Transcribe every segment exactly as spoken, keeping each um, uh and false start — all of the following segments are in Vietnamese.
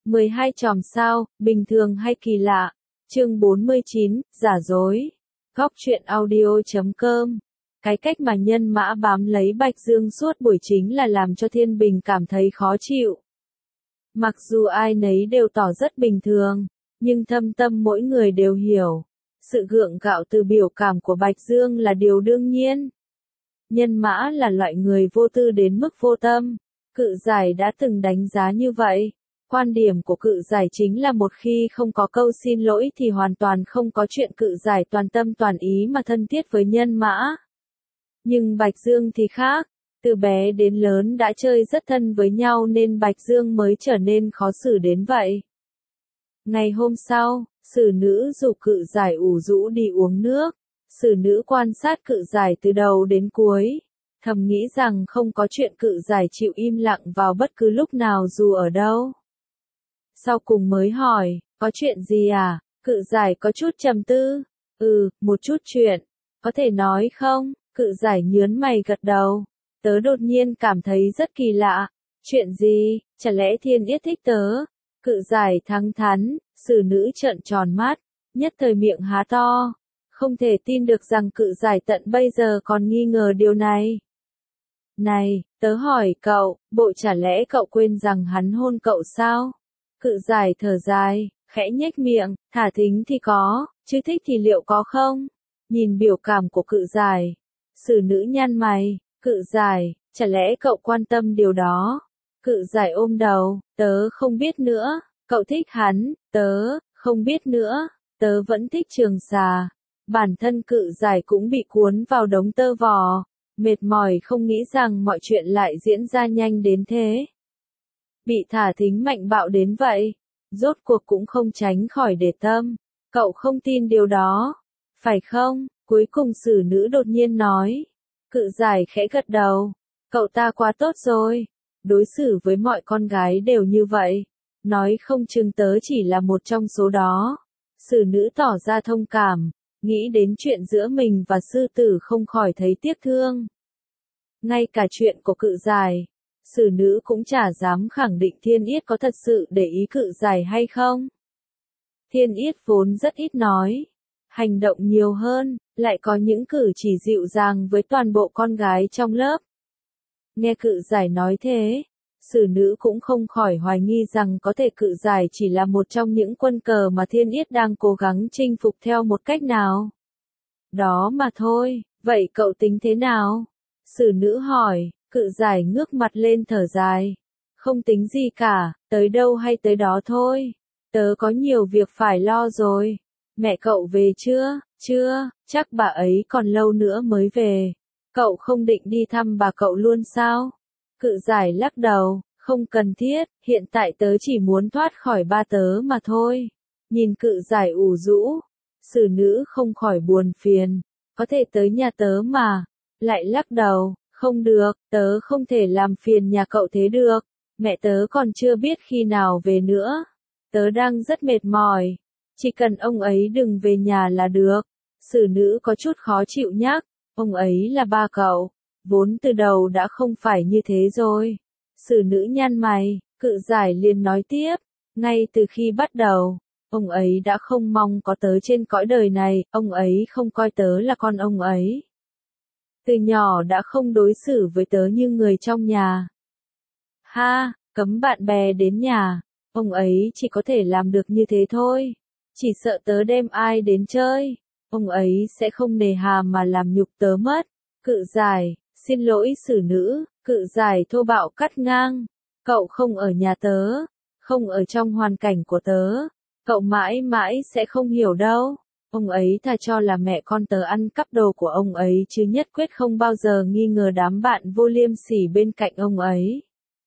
mười hai chòm sao, bình thường hay kỳ lạ. Chương bốn mươi chín, giả dối. Góc truyện audio chấm com. Cái cách mà nhân mã bám lấy Bạch Dương suốt buổi chính là làm cho Thiên Bình cảm thấy khó chịu. Mặc dù ai nấy đều tỏ rất bình thường, nhưng thâm tâm mỗi người đều hiểu. Sự gượng gạo từ biểu cảm của Bạch Dương là điều đương nhiên. Nhân mã là loại người vô tư đến mức vô tâm. Cự giải đã từng đánh giá như vậy. Quan điểm của cự giải chính là một khi không có câu xin lỗi thì hoàn toàn không có chuyện cự giải toàn tâm toàn ý mà thân thiết với nhân mã. Nhưng Bạch Dương thì khác. Từ bé đến lớn đã chơi rất thân với nhau nên Bạch Dương mới trở nên khó xử đến vậy. Ngày hôm sau, xử nữ rủ cự giải ủ rũ đi uống nước. Xử nữ quan sát cự giải từ đầu đến cuối. Thầm nghĩ rằng không có chuyện cự giải chịu im lặng vào bất cứ lúc nào dù ở đâu. Sau cùng mới hỏi, có chuyện gì à? Cự giải có chút trầm tư. Ừ, một chút chuyện. Có thể nói không? Cự giải nhớn mày gật đầu. Tớ đột nhiên cảm thấy rất kỳ lạ. Chuyện gì? Chả lẽ Thiên Yết thích tớ? Cự giải thẳng thắn, xử nữ trợn tròn mắt, nhất thời miệng há to. Không thể tin được rằng cự giải tận bây giờ còn nghi ngờ điều này. Này, tớ hỏi cậu, bộ chả lẽ cậu quên rằng hắn hôn cậu sao? Cự giải thở dài, khẽ nhếch miệng, thả thính thì có, chứ thích thì liệu có không? Nhìn biểu cảm của cự giải, xử nữ nhăn mày, cự giải, chả lẽ cậu quan tâm điều đó? Cự giải ôm đầu, tớ không biết nữa, cậu thích hắn, tớ, không biết nữa, tớ vẫn thích Trường Xà. Bản thân cự giải cũng bị cuốn vào đống tơ vò, mệt mỏi không nghĩ rằng mọi chuyện lại diễn ra nhanh đến thế. Bị thả thính mạnh bạo đến vậy, rốt cuộc cũng không tránh khỏi để tâm. Cậu không tin điều đó, phải không? Cuối cùng xử nữ đột nhiên nói. Cự giải khẽ gật đầu, cậu ta quá tốt rồi, đối xử với mọi con gái đều như vậy, nói không chừng tớ chỉ là một trong số đó. Xử nữ tỏ ra thông cảm, nghĩ đến chuyện giữa mình và sư tử không khỏi thấy tiếc thương. Ngay cả chuyện của cự giải, xử nữ cũng chả dám khẳng định Thiên Yết có thật sự để ý cự giải hay không. Thiên Yết vốn rất ít nói, hành động nhiều hơn, lại có những cử chỉ dịu dàng với toàn bộ con gái trong lớp. Nghe cự giải nói thế, xử nữ cũng không khỏi hoài nghi rằng có thể cự giải chỉ là một trong những quân cờ mà Thiên Yết đang cố gắng chinh phục theo một cách nào đó mà thôi. Vậy cậu tính thế nào? Xử nữ hỏi. Cự giải ngước mặt lên thở dài. Không tính gì cả, tới đâu hay tới đó thôi. Tớ có nhiều việc phải lo rồi. Mẹ cậu về chưa? Chưa, chắc bà ấy còn lâu nữa mới về. Cậu không định đi thăm bà cậu luôn sao? Cự giải lắc đầu, không cần thiết, hiện tại tớ chỉ muốn thoát khỏi ba tớ mà thôi. Nhìn cự giải ủ rũ, xử nữ không khỏi buồn phiền. Có thể tới nhà tớ mà. Lại lắc đầu. Không được, tớ không thể làm phiền nhà cậu thế được. Mẹ tớ còn chưa biết khi nào về nữa. Tớ đang rất mệt mỏi. Chỉ cần ông ấy đừng về nhà là được. Xử nữ có chút khó chịu nhắc. Ông ấy là ba cậu. Vốn từ đầu đã không phải như thế rồi. Xử nữ nhăn mày, cự giải liền nói tiếp. Ngay từ khi bắt đầu, ông ấy đã không mong có tớ trên cõi đời này. Ông ấy không coi tớ là con ông ấy. Từ nhỏ đã không đối xử với tớ như người trong nhà. Ha, cấm bạn bè đến nhà, ông ấy chỉ có thể làm được như thế thôi. Chỉ sợ tớ đem ai đến chơi, ông ấy sẽ không nề hà mà làm nhục tớ mất. Cự giải, xin lỗi xử nữ, cự giải thô bạo cắt ngang. Cậu không ở nhà tớ, không ở trong hoàn cảnh của tớ, cậu mãi mãi sẽ không hiểu đâu. Ông ấy thà cho là mẹ con tớ ăn cắp đồ của ông ấy chứ nhất quyết không bao giờ nghi ngờ đám bạn vô liêm sỉ bên cạnh ông ấy.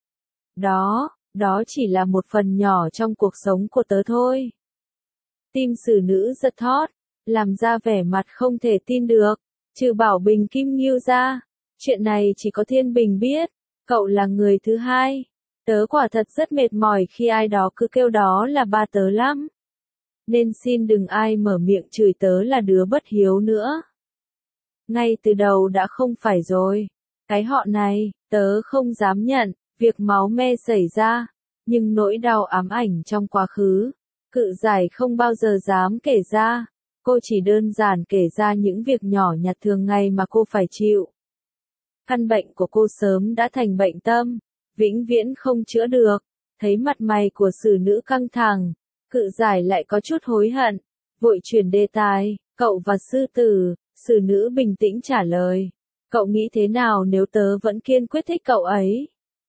Đó, đó chỉ là một phần nhỏ trong cuộc sống của tớ thôi. Tim xử nữ giật thót, làm ra vẻ mặt không thể tin được. Trừ Bảo Bình Kim Ngưu ra, chuyện này chỉ có Thiên Bình biết. Cậu là người thứ hai. Tớ quả thật rất mệt mỏi khi ai đó cứ kêu đó là ba tớ lắm. Nên xin đừng ai mở miệng chửi tớ là đứa bất hiếu nữa. Ngay từ đầu đã không phải rồi. Cái họ này, tớ không dám nhận, việc máu me xảy ra. Nhưng nỗi đau ám ảnh trong quá khứ, Cự Giải không bao giờ dám kể ra. Cô chỉ đơn giản kể ra những việc nhỏ nhặt thường ngày mà cô phải chịu. Căn bệnh của cô sớm đã thành bệnh tâm, vĩnh viễn không chữa được. Thấy mặt mày của xử nữ căng thẳng, Cự Giải lại có chút hối hận, vội chuyển đề tài. Cậu và sư tử. Xử nữ bình tĩnh trả lời. Cậu nghĩ thế nào nếu tớ vẫn kiên quyết thích cậu ấy?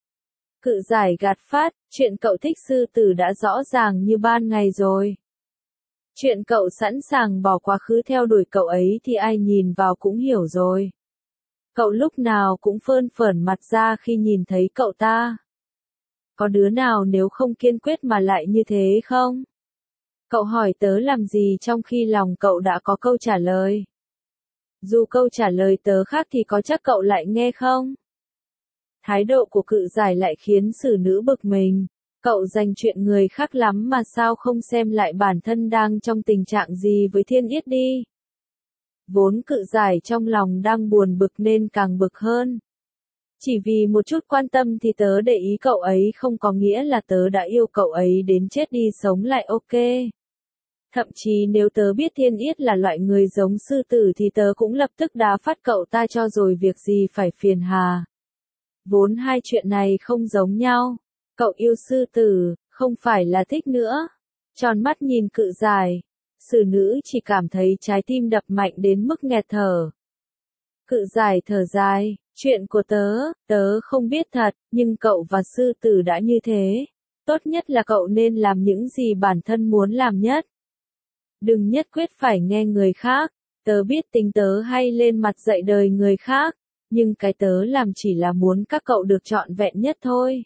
Cự Giải gạt phát, chuyện cậu thích sư tử đã rõ ràng như ban ngày rồi. Chuyện cậu sẵn sàng bỏ quá khứ theo đuổi cậu ấy thì ai nhìn vào cũng hiểu rồi. Cậu lúc nào cũng phơn phởn mặt ra khi nhìn thấy cậu ta. Có đứa nào nếu không kiên quyết mà lại như thế không? Cậu hỏi tớ làm gì trong khi lòng cậu đã có câu trả lời? Dù câu trả lời tớ khác thì có chắc cậu lại nghe không? Thái độ của Cự Giải lại khiến xử nữ bực mình. Cậu dành chuyện người khác lắm mà sao không xem lại bản thân đang trong tình trạng gì với Thiên Yết đi. Vốn Cự Giải trong lòng đang buồn bực nên càng bực hơn. Chỉ vì một chút quan tâm thì tớ để ý cậu ấy không có nghĩa là tớ đã yêu cậu ấy đến chết đi sống lại ok. Thậm chí nếu tớ biết Thiên Yết là loại người giống sư tử thì tớ cũng lập tức đá phát cậu ta cho rồi việc gì phải phiền hà. Vốn hai chuyện này không giống nhau. Cậu yêu sư tử, không phải là thích nữa. Tròn mắt nhìn Cự Giải. Xử nữ chỉ cảm thấy trái tim đập mạnh đến mức nghẹt thở. Cự Giải thở dài. Chuyện của tớ, tớ không biết thật, nhưng cậu và sư tử đã như thế. Tốt nhất là cậu nên làm những gì bản thân muốn làm nhất. Đừng nhất quyết phải nghe người khác. Tớ biết tính tớ hay lên mặt dạy đời người khác. Nhưng cái tớ làm chỉ là muốn các cậu được trọn vẹn nhất thôi.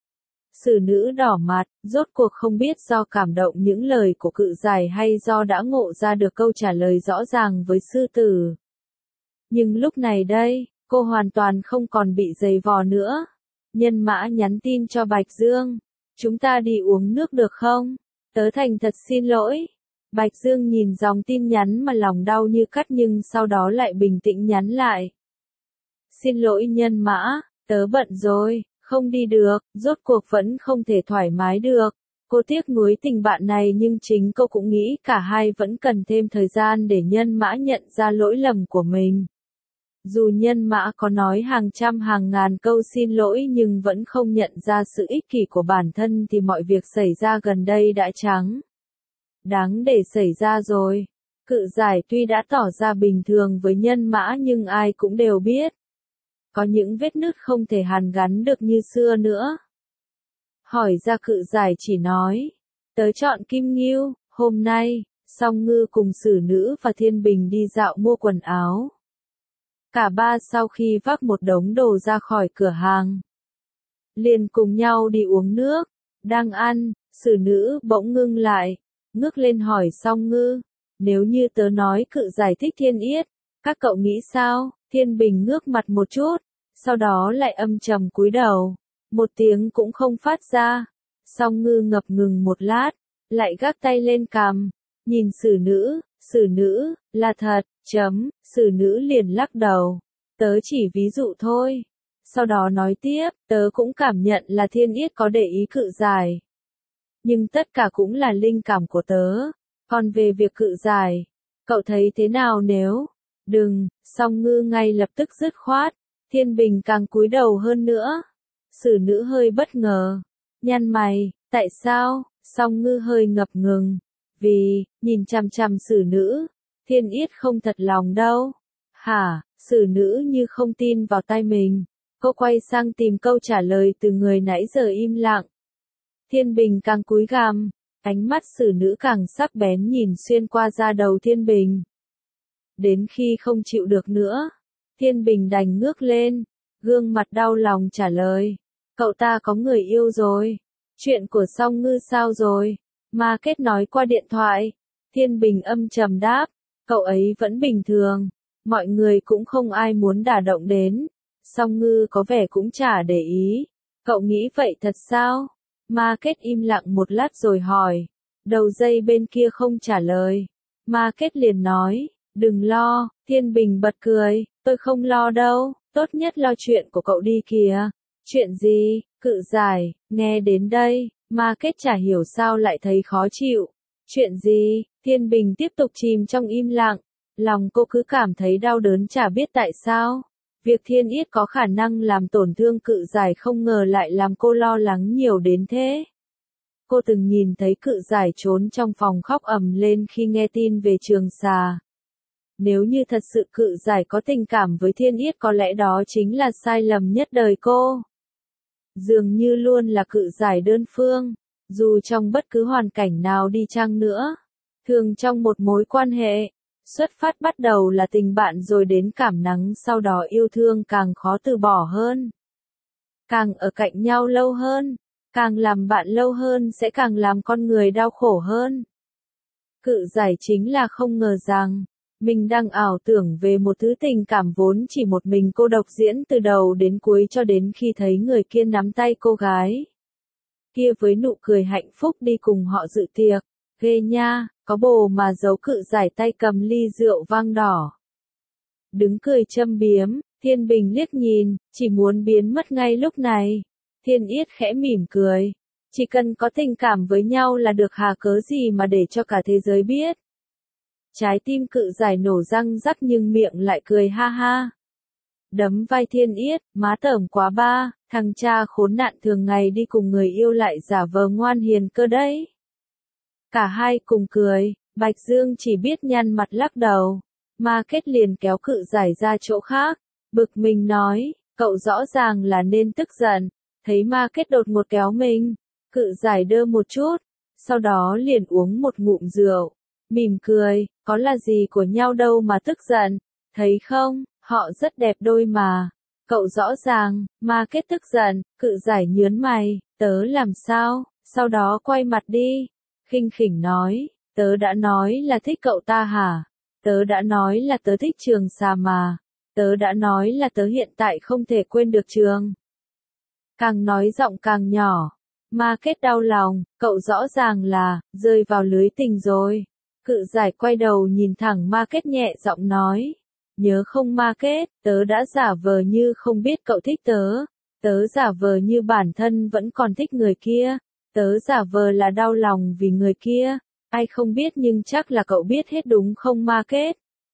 Xử nữ đỏ mặt, rốt cuộc không biết do cảm động những lời của Cự Giải hay do đã ngộ ra được câu trả lời rõ ràng với sư tử. Nhưng lúc này đây, cô hoàn toàn không còn bị giày vò nữa. Nhân Mã nhắn tin cho Bạch Dương. Chúng ta đi uống nước được không? Tớ thành thật xin lỗi. Bạch Dương nhìn dòng tin nhắn mà lòng đau như cắt nhưng sau đó lại bình tĩnh nhắn lại. Xin lỗi Nhân Mã, tớ bận rồi, không đi được, rốt cuộc vẫn không thể thoải mái được. Cô tiếc nuối tình bạn này nhưng chính cô cũng nghĩ cả hai vẫn cần thêm thời gian để Nhân Mã nhận ra lỗi lầm của mình. Dù Nhân Mã có nói hàng trăm hàng ngàn câu xin lỗi nhưng vẫn không nhận ra sự ích kỷ của bản thân thì mọi việc xảy ra gần đây đã trắng. Đáng để xảy ra rồi. Cự Giải tuy đã tỏ ra bình thường với Nhân Mã nhưng ai cũng đều biết. Có những vết nứt không thể hàn gắn được như xưa nữa. Hỏi ra Cự Giải chỉ nói. Tớ chọn Kim Ngưu, hôm nay, Song Ngư cùng xử nữ và Thiên Bình đi dạo mua quần áo. Cả ba sau khi vác một đống đồ ra khỏi cửa hàng. Liền cùng nhau đi uống nước. Đang ăn, xử nữ bỗng ngưng lại. Ngước lên hỏi Song Ngư. Nếu như tớ nói Cự Giải thích Thiên Yết, các cậu nghĩ sao? Thiên Bình ngước mặt một chút, sau đó lại âm trầm cúi đầu, một tiếng cũng không phát ra. Song Ngư ngập ngừng một lát, lại gác tay lên cằm, nhìn xử nữ, xử nữ, là thật, chấm, xử nữ liền lắc đầu, tớ chỉ ví dụ thôi. Sau đó nói tiếp, tớ cũng cảm nhận là Thiên Yết có để ý Cự Giải. Nhưng tất cả cũng là linh cảm của tớ, còn về việc Cự Giải, cậu thấy thế nào nếu... Đừng, Song Ngư ngay lập tức dứt khoát, Thiên Bình càng cúi đầu hơn nữa. Xử nữ hơi bất ngờ, nhăn mày, tại sao? Song Ngư hơi ngập ngừng, vì, nhìn chằm chằm xử nữ, Thiên Yết không thật lòng đâu. Hả? Xử nữ như không tin vào tai mình, cô quay sang tìm câu trả lời từ người nãy giờ im lặng. Thiên Bình càng cúi gằm, ánh mắt xử nữ càng sắc bén nhìn xuyên qua da đầu Thiên Bình. Đến khi không chịu được nữa, Thiên Bình đành ngước lên, gương mặt đau lòng trả lời. Cậu ta có người yêu rồi. Chuyện của Song Ngư sao rồi? Ma Kết nói qua điện thoại. Thiên Bình âm trầm đáp. Cậu ấy vẫn bình thường. Mọi người cũng không ai muốn đả động đến. Song Ngư có vẻ cũng chả để ý. Cậu nghĩ vậy thật sao? Ma Kết im lặng một lát rồi hỏi. Đầu dây bên kia không trả lời. Ma Kết liền nói. Đừng lo, Thiên Bình bật cười, tôi không lo đâu, tốt nhất lo chuyện của cậu đi kìa. Chuyện gì? Cự Giải, nghe đến đây, Ma Kết chả hiểu sao lại thấy khó chịu. Chuyện gì? Thiên Bình tiếp tục chìm trong im lặng. Lòng cô cứ cảm thấy đau đớn chả biết tại sao. Việc Thiên Yết có khả năng làm tổn thương Cự Giải không ngờ lại làm cô lo lắng nhiều đến thế. Cô từng nhìn thấy Cự Giải trốn trong phòng khóc ầm lên khi nghe tin về Trường Xà. Nếu như thật sự Cự Giải có tình cảm với Thiên Yết có lẽ đó chính là sai lầm nhất đời cô. Dường như luôn là Cự Giải đơn phương, dù trong bất cứ hoàn cảnh nào đi chăng nữa. Thường trong một mối quan hệ, xuất phát bắt đầu là tình bạn rồi đến cảm nắng sau đó yêu thương càng khó từ bỏ hơn. Càng ở cạnh nhau lâu hơn, càng làm bạn lâu hơn sẽ càng làm con người đau khổ hơn. Cự Giải chính là không ngờ rằng, mình đang ảo tưởng về một thứ tình cảm vốn chỉ một mình cô độc diễn từ đầu đến cuối cho đến khi thấy người kia nắm tay cô gái kia với nụ cười hạnh phúc đi cùng họ dự tiệc. Ghê nha, có bồ mà giấu Cự Giải tay cầm ly rượu vang đỏ. Đứng cười châm biếm, Thiên Bình liếc nhìn, chỉ muốn biến mất ngay lúc này. Thiên Yết khẽ mỉm cười. Chỉ cần có tình cảm với nhau là được hà cớ gì mà để cho cả thế giới biết. Trái tim Cự Giải nổ răng rắc nhưng miệng lại cười ha ha. Đấm vai Thiên Yết, má tởm quá ba, thằng cha khốn nạn thường ngày đi cùng người yêu lại giả vờ ngoan hiền cơ đấy. Cả hai cùng cười, Bạch Dương chỉ biết nhăn mặt lắc đầu. Ma Kết liền kéo Cự Giải ra chỗ khác, bực mình nói, cậu rõ ràng là nên tức giận. Thấy Ma Kết đột ngột kéo mình, Cự Giải đơ một chút, sau đó liền uống một ngụm rượu, mỉm cười, có là gì của nhau đâu mà tức giận, thấy không, họ rất đẹp đôi mà. Cậu rõ ràng, Ma Kết tức giận, Cự Giải nhướng mày, tớ làm sao, sau đó quay mặt đi. Khinh khỉnh nói, tớ đã nói là thích cậu ta hả? Tớ đã nói là tớ thích Trường Xà mà. Tớ đã nói là tớ hiện tại không thể quên được Trường. Càng nói giọng càng nhỏ. Ma Kết đau lòng, cậu rõ ràng là, rơi vào lưới tình rồi. Cự Giải quay đầu nhìn thẳng Ma Kết nhẹ giọng nói. Nhớ không Ma Kết, tớ đã giả vờ như không biết cậu thích tớ. Tớ giả vờ như bản thân vẫn còn thích người kia. Tớ giả vờ là đau lòng vì người kia, ai không biết nhưng chắc là cậu biết hết đúng không Ma Kết?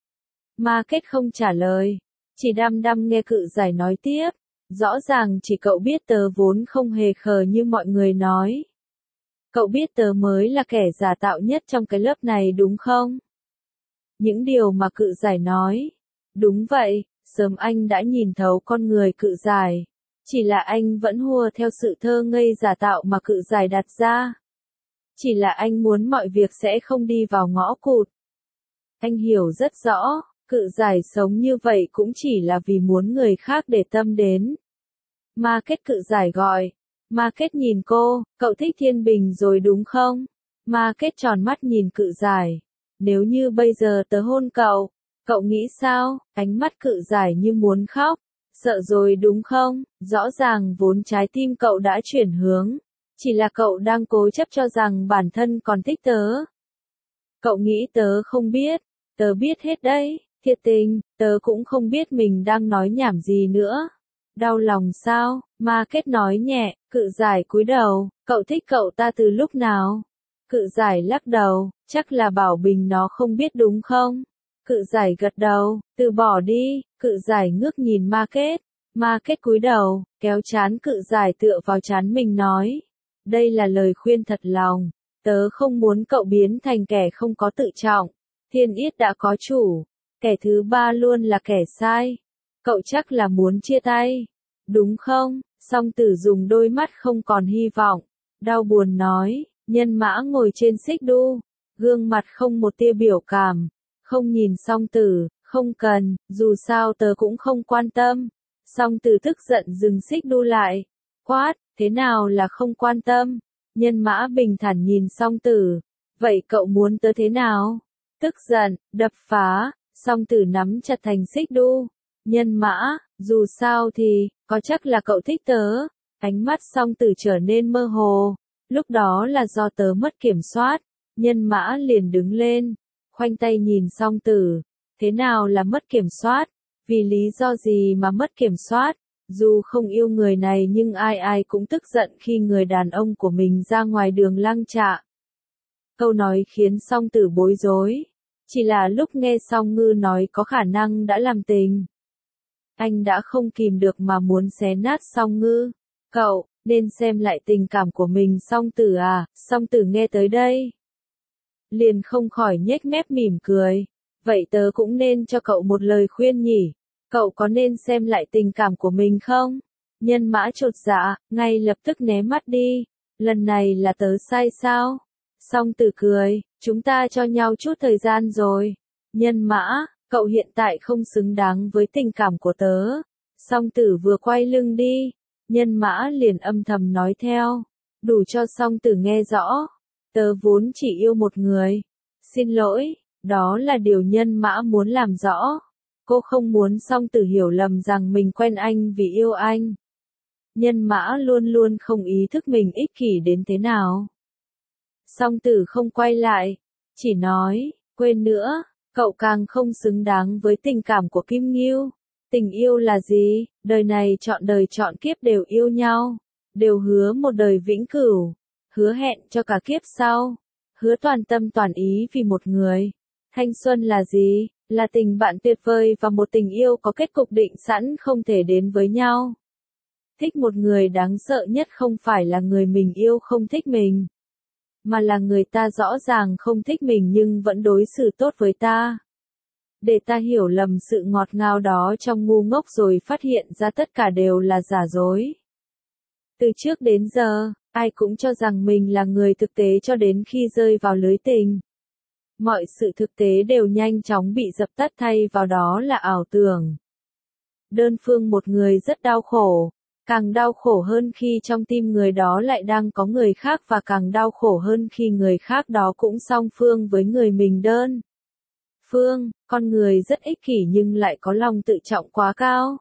Ma Kết không trả lời, chỉ đăm đăm nghe Cự Giải nói tiếp, rõ ràng chỉ cậu biết tớ vốn không hề khờ như mọi người nói. Cậu biết tớ mới là kẻ giả tạo nhất trong cái lớp này đúng không? Những điều mà Cự Giải nói, đúng vậy, sớm anh đã nhìn thấu con người Cự Giải. Chỉ là anh vẫn hùa theo sự thơ ngây giả tạo mà Cự Giải đặt ra. Chỉ là anh muốn mọi việc sẽ không đi vào ngõ cụt. Anh hiểu rất rõ, Cự Giải sống như vậy cũng chỉ là vì muốn người khác để tâm đến. Ma Kết Cự Giải gọi. Ma Kết nhìn cô, cậu thích Thiên Bình rồi đúng không? Ma Kết tròn mắt nhìn Cự Giải. Nếu như bây giờ tớ hôn cậu, cậu nghĩ sao? Ánh mắt Cự Giải như muốn khóc. Sợ rồi đúng không? Rõ ràng vốn trái tim cậu đã chuyển hướng. Chỉ là cậu đang cố chấp cho rằng bản thân còn thích tớ. Cậu nghĩ tớ không biết. Tớ biết hết đấy, thiệt tình, tớ cũng không biết mình đang nói nhảm gì nữa. Đau lòng sao? Ma Kết nói nhẹ, Cự Giải cúi đầu, cậu thích cậu ta từ lúc nào? Cự Giải lắc đầu, chắc là Bảo Bình nó không biết đúng không? Cự Giải gật đầu, từ bỏ đi. Cự Giải ngước nhìn Ma Kết. Ma Kết cúi đầu, kéo trán Cự Giải tựa vào trán mình nói. Đây là lời khuyên thật lòng. Tớ không muốn cậu biến thành kẻ không có tự trọng. Thiên Yết đã có chủ. Kẻ thứ ba luôn là kẻ sai. Cậu chắc là muốn chia tay. Đúng không? Song Tử dùng đôi mắt không còn hy vọng. Đau buồn nói. Nhân Mã ngồi trên xích đu. Gương mặt không một tia biểu cảm. Không nhìn Song Tử. Không cần, dù sao tớ cũng không quan tâm. Song Tử tức giận dừng xích đu lại. Quát, thế nào là không quan tâm? Nhân Mã bình thản nhìn Song Tử. Vậy cậu muốn tớ thế nào? Tức giận, đập phá, Song Tử nắm chặt thành xích đu. Nhân Mã, dù sao thì, có chắc là cậu thích tớ. Ánh mắt Song Tử trở nên mơ hồ. Lúc đó là do tớ mất kiểm soát. Nhân Mã liền đứng lên, khoanh tay nhìn Song Tử. Thế nào là mất kiểm soát? Vì lý do gì mà mất kiểm soát? Dù không yêu người này nhưng ai ai cũng tức giận khi người đàn ông của mình ra ngoài đường lăng trạ. Câu nói khiến Song Tử bối rối. Chỉ là lúc nghe Song Ngư nói có khả năng đã làm tình. Anh đã không kìm được mà muốn xé nát Song Ngư. Cậu, nên xem lại tình cảm của mình Song Tử à, Song Tử nghe tới đây. Liền không khỏi nhếch mép mỉm cười. Vậy tớ cũng nên cho cậu một lời khuyên nhỉ. Cậu có nên xem lại tình cảm của mình không? Nhân Mã chột dạ, ngay lập tức né mắt đi. Lần này là tớ sai sao? Song Tử cười, chúng ta cho nhau chút thời gian rồi. Nhân Mã, cậu hiện tại không xứng đáng với tình cảm của tớ. Song Tử vừa quay lưng đi. Nhân Mã liền âm thầm nói theo. Đủ cho Song Tử nghe rõ. Tớ vốn chỉ yêu một người. Xin lỗi, đó là điều Nhân Mã muốn làm rõ. Cô không muốn Song Tử hiểu lầm rằng mình quen anh vì yêu anh. Nhân Mã luôn luôn không ý thức mình ích kỷ đến thế nào. Song Tử không quay lại, chỉ nói, quên nữa, cậu càng không xứng đáng với tình cảm của Kim Ngưu. Tình yêu là gì? Đời này chọn đời chọn kiếp đều yêu nhau, đều hứa một đời vĩnh cửu, hứa hẹn cho cả kiếp sau, hứa toàn tâm toàn ý vì một người. Thanh xuân là gì? Là tình bạn tuyệt vời và một tình yêu có kết cục định sẵn không thể đến với nhau. Thích một người đáng sợ nhất không phải là người mình yêu không thích mình, mà là người ta rõ ràng không thích mình nhưng vẫn đối xử tốt với ta. Để ta hiểu lầm sự ngọt ngào đó trong ngu ngốc rồi phát hiện ra tất cả đều là giả dối. Từ trước đến giờ, ai cũng cho rằng mình là người thực tế cho đến khi rơi vào lưới tình. Mọi sự thực tế đều nhanh chóng bị dập tắt thay vào đó là ảo tưởng. Đơn phương một người rất đau khổ, càng đau khổ hơn khi trong tim người đó lại đang có người khác và càng đau khổ hơn khi người khác đó cũng song phương với người mình đơn phương. Con người rất ích kỷ nhưng lại có lòng tự trọng quá cao.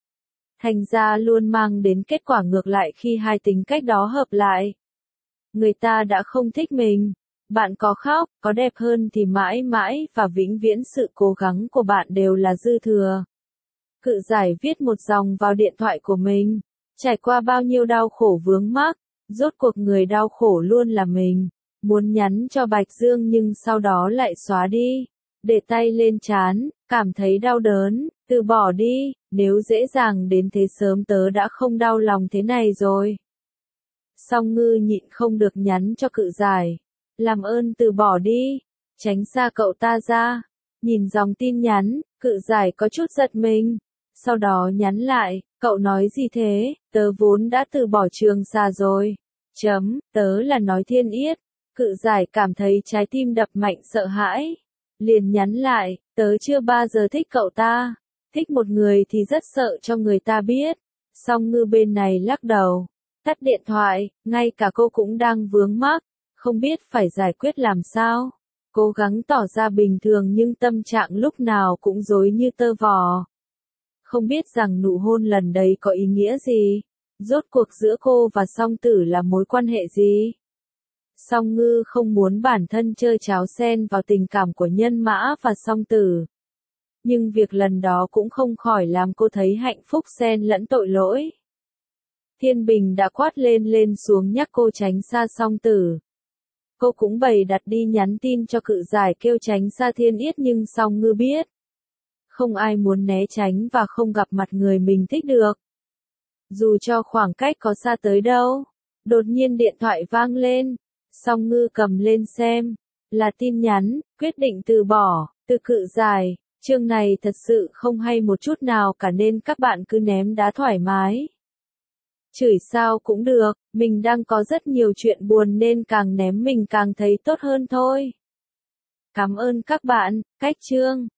Thành ra luôn mang đến kết quả ngược lại khi hai tính cách đó hợp lại. Người ta đã không thích mình. Bạn có khóc, có đẹp hơn thì mãi mãi và vĩnh viễn sự cố gắng của bạn đều là dư thừa. Cự Giải viết một dòng vào điện thoại của mình. Trải qua bao nhiêu đau khổ vướng mắc, rốt cuộc người đau khổ luôn là mình. Muốn nhắn cho Bạch Dương nhưng sau đó lại xóa đi. Để tay lên trán, cảm thấy đau đớn, từ bỏ đi, nếu dễ dàng đến thế sớm tớ đã không đau lòng thế này rồi. Song Ngư nhịn không được nhắn cho Cự Giải. Làm ơn từ bỏ đi, tránh xa cậu ta ra. Nhìn dòng tin nhắn, Cự Giải có chút giật mình. Sau đó nhắn lại, cậu nói gì thế, tớ vốn đã từ bỏ Trường Sa rồi. Chấm, tớ là nói Thiên Yết. Cự Giải cảm thấy trái tim đập mạnh sợ hãi. Liền nhắn lại, tớ chưa bao giờ thích cậu ta. Thích một người thì rất sợ cho người ta biết. Song Ngư bên này lắc đầu, tắt điện thoại, ngay cả cô cũng đang vướng mắc, không biết phải giải quyết làm sao. Cố gắng tỏ ra bình thường nhưng tâm trạng lúc nào cũng rối như tơ vò. Không biết rằng nụ hôn lần đấy có ý nghĩa gì? Rốt cuộc giữa cô và Song Tử là mối quan hệ gì? Song Ngư không muốn bản thân chơi cháo xen vào tình cảm của Nhân Mã và Song Tử. Nhưng việc lần đó cũng không khỏi làm cô thấy hạnh phúc xen lẫn tội lỗi. Thiên Bình đã quát lên lên xuống nhắc cô tránh xa Song Tử. Cô cũng bày đặt đi nhắn tin cho Cự Giải kêu tránh xa Thiên Yết nhưng Song Ngư biết. Không ai muốn né tránh và không gặp mặt người mình thích được. Dù cho khoảng cách có xa tới đâu. Đột nhiên điện thoại vang lên. Song Ngư cầm lên xem. Là tin nhắn, quyết định từ bỏ, từ Cự Giải. Chương này thật sự không hay một chút nào cả nên các bạn cứ ném đá thoải mái. Chửi sao cũng được, mình đang có rất nhiều chuyện buồn nên càng ném mình càng thấy tốt hơn thôi. Cảm ơn các bạn, cách chương.